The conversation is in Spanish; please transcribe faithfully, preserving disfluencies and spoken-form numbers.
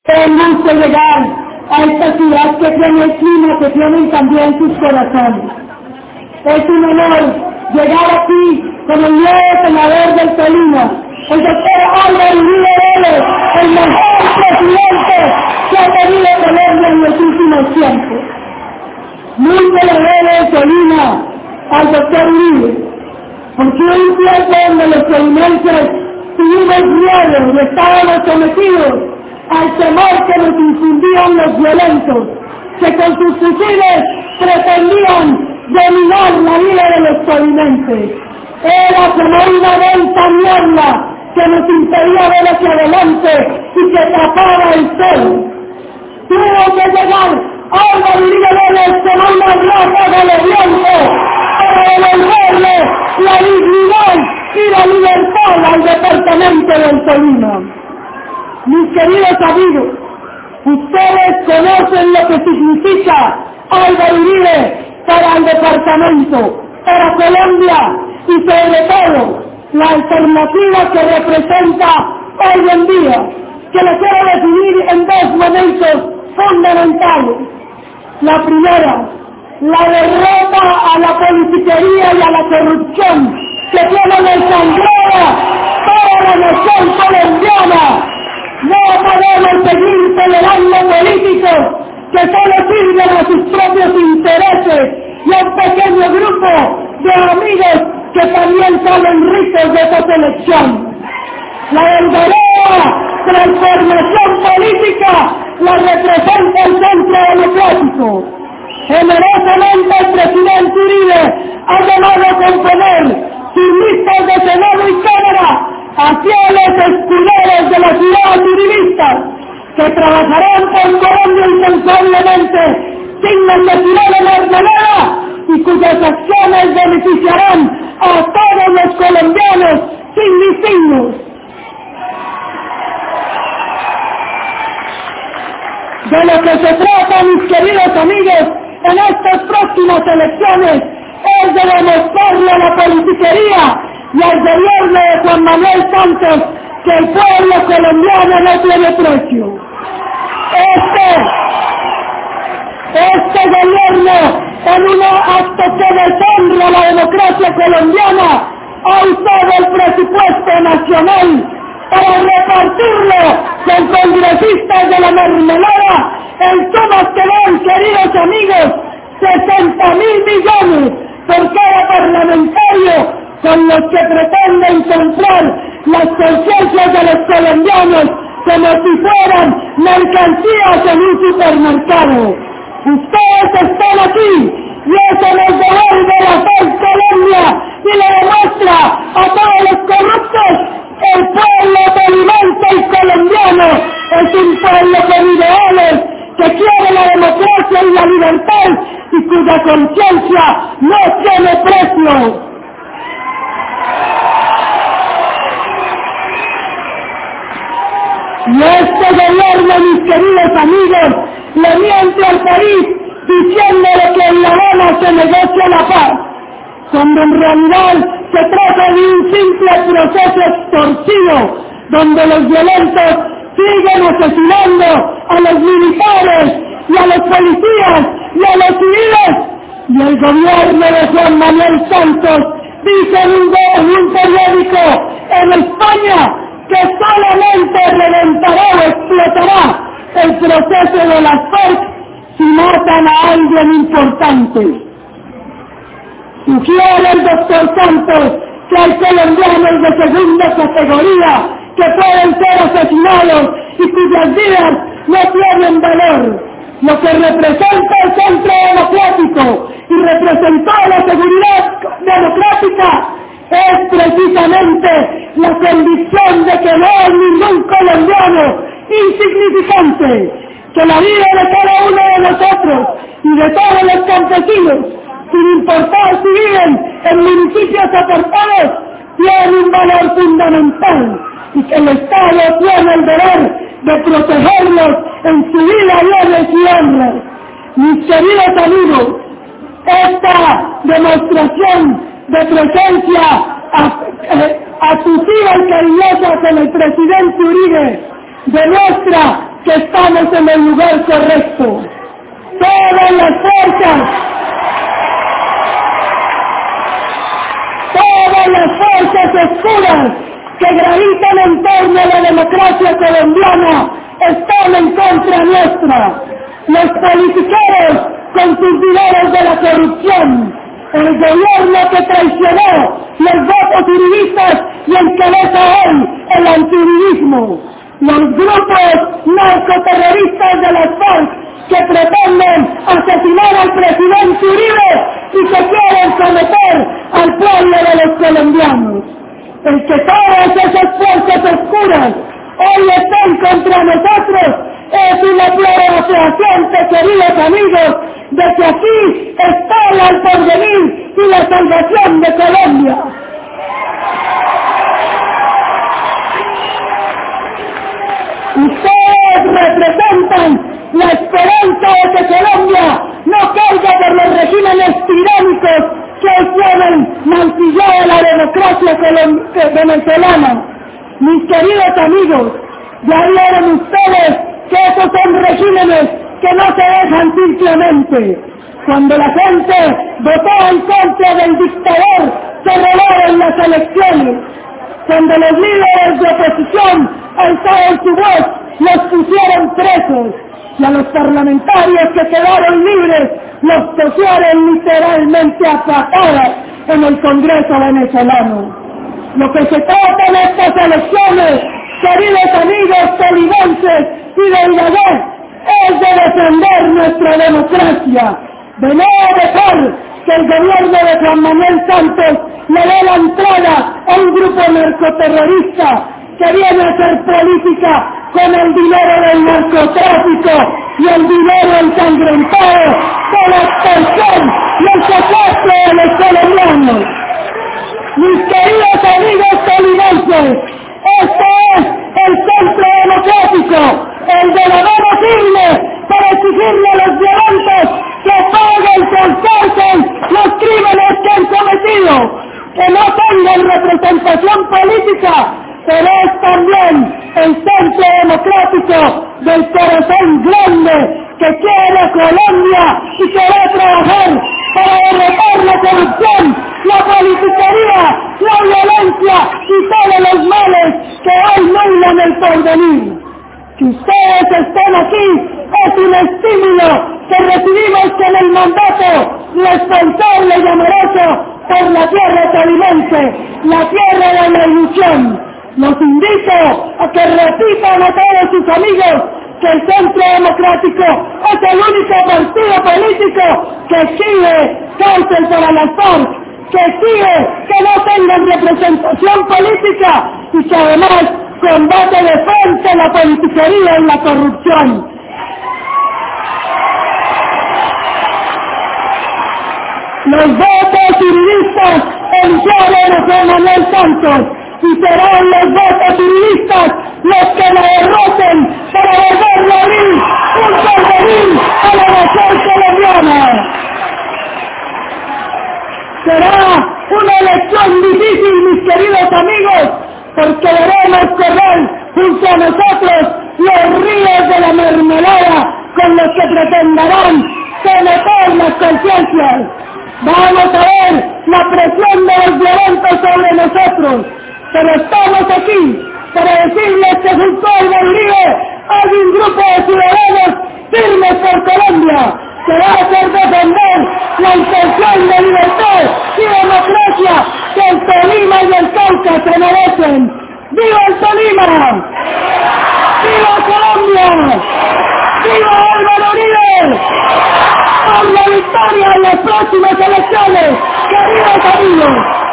Tenemos que llegar a esta ciudad que tiene el clima que tienen también sus corazones. Es un honor llegar aquí con el nuevo senador del Tolima, el doctor Álvaro Uribe Vélez, el mejor presidente que ha tenido Colombia en los últimos tiempos. Mucho le debe el Tolima al doctor Uribe, porque un tiempo donde los tolimenses tuvimos miedo y estábamos sometidos al temor que nos infundían los violentos, que con sus fusiles pretendían dominar la vida de los tolimenses. Era como una densa niebla que nos impedía ver hacia adelante y que tapaba el sol. Tuvo que llegar Álvaro Uribe Vélez como una ráfaga de viento para devolverle la dignidad y la libertad al departamento del Tolima. Mis queridos amigos, ustedes conocen lo que significa Álvaro Uribe para el departamento, para Colombia y sobre todo la alternativa que representa hoy en día, que lo quiero definir en dos momentos fundamentales. La primera, la derrota a la politiquería y a la corrupción que tiene ensangrada toda la nación colombiana. No podemos seguir tolerando políticos que solo sirven a sus propios intereses y a un pequeño grupo de amigos que también salen ricos de esa selección. La verdadera transformación política la representa el Centro Democrático. Generosamente el presidente Uribe ha llamado a componer sus listas de Senado y Cámara a fieles escuderos de la ciudad uribista, que trabajarán por Colombia incansablemente, sin necesidad de mermelada, y cuyas acciones beneficiarán a todos los colombianos sin distingos. De lo que se trata, mis queridos amigos, en estas próximas elecciones, es de demostrarle a la politiquería y al gobierno de Juan Manuel Santos que el pueblo colombiano no tiene precio. Este, este gobierno, en un acto que deshonra la democracia colombiana, ha usado el presupuesto nacional para repartirlo con congresistas de la mermelada en sumas que dan, queridos amigos, sesenta mil millones por cada parlamentario, con los que pretenden comprar las conciencias de los colombianos como si fueran mercancías en un supermercado. Ustedes están aquí y eso les devuelve la fe en Colombia y le demuestra a todos los corruptos que el pueblo tolimense y colombiano es un pueblo con ideales, que quiere la democracia y la libertad y cuya conciencia no tiene precio. Y este gobierno, mis queridos amigos, le miente al país diciéndole que en La Habana se negocia la paz, cuando en realidad se trata de un simple proceso extorsivo, donde los violentos siguen asesinando a los militares y a los policías y a los civiles, y el gobierno de Juan Manuel Santos dice en un, en un periódico en España que solamente reventará o explotará el proceso de las FARC si matan a alguien importante. Sugiere el doctor Santos que hay colombianos de segunda categoría que pueden ser asesinados y cuyas vidas no tienen valor. Lo que representa el Centro Democrático y representó la seguridad democrática es precisamente la convicción de que no hay ningún colombiano insignificante, que la vida de cada uno de nosotros y de todos los campesinos, sin importar si viven en municipios apartados, tiene un valor fundamental y que el Estado tiene el deber de protegerlos en su vida, bienes y honras. Mis queridos amigos, esta demostración de presencia asusiva y cariñosa con el presidente Uribe demuestra que estamos en el lugar correcto. Todas las fuerzas, todas las fuerzas oscuras que gravitan en torno a la democracia colombiana están en contra nuestra. Los politiqueros con sus dineros de la corrupción, el gobierno que traicionó los votos uribistas y encabeza hoy el antiuribismo, los grupos narcoterroristas de las FARC que pretenden asesinar al presidente Uribe y que quieren someter al pueblo de los colombianos. El que todas esas fuerzas oscuras hoy están contra nosotros es una clara fehaciente, queridos amigos, de que aquí está el porvenir y la salvación de Colombia. Ustedes representan la esperanza de que Colombia no caiga por los regímenes tiránicos que hoy tienen mancillada la democracia venezolana. Mis queridos amigos, ya vieron ustedes que esos son regímenes que no se dejan simplemente. Cuando la gente votó en contra del dictador, se robaron las elecciones. Cuando los líderes de oposición alzaron su voz, los pusieron presos. Y a los parlamentarios que quedaron libres, los pusieron literalmente a patadas en el Congreso venezolano. Lo que se trata en estas elecciones, queridos amigos tolimenses y de Ibagué, es de defender nuestra democracia, de no dejar que el gobierno de Juan Manuel Santos le dé la entrada a un grupo narcoterrorista que viene a hacer política con el dinero del narcotráfico y el dinero ensangrentado de la extorsión y el secuestro de los colombianos. Mis queridos amigos tolimenses, este es el centro democrático, el de la mano firme para exigirle a los violentos que paguen con cárcel los crímenes que han cometido, que no tengan representación política, pero es también el centro democrático del corazón grande que quiere a Colombia y que va a trabajar para derrotar la corrupción, la politiquería, la violencia y todos los males que hoy nublan el porvenir. Que ustedes estén aquí es un estímulo que recibimos con el mandato responsable y amoroso por la tierra tolimense, la tierra de la ilusión. Los invito a que repitan a todos sus amigos que el Centro Democrático es el único partido político que exige cárcel para las FARC, que exige que no tengan representación política y que además combate de frente la politiquería y la corrupción. Los votos uribistas eligieron a Juan Manuel Santos y serán los votos uribistas los que la derroten para volverle a abrir un porvenir a la nación colombiana. Será una elección difícil, mis queridos amigos, porque veremos correr junto a nosotros los ríos de la mermelada con los que pretenderán someter las conciencias. Vamos a ver la presión de los violentos sobre nosotros, pero estamos aquí para decirles que junto al Uribe hay un grupo de ciudadanos firmes por Colombia que va a hacer defender la intención de libertad y democracia que el Tolima y el Cauca se merecen. ¡Viva el Tolima! ¡Viva Colombia! ¡Viva Álvaro Uribe! ¡Por la victoria en las próximas elecciones, queridos amigos!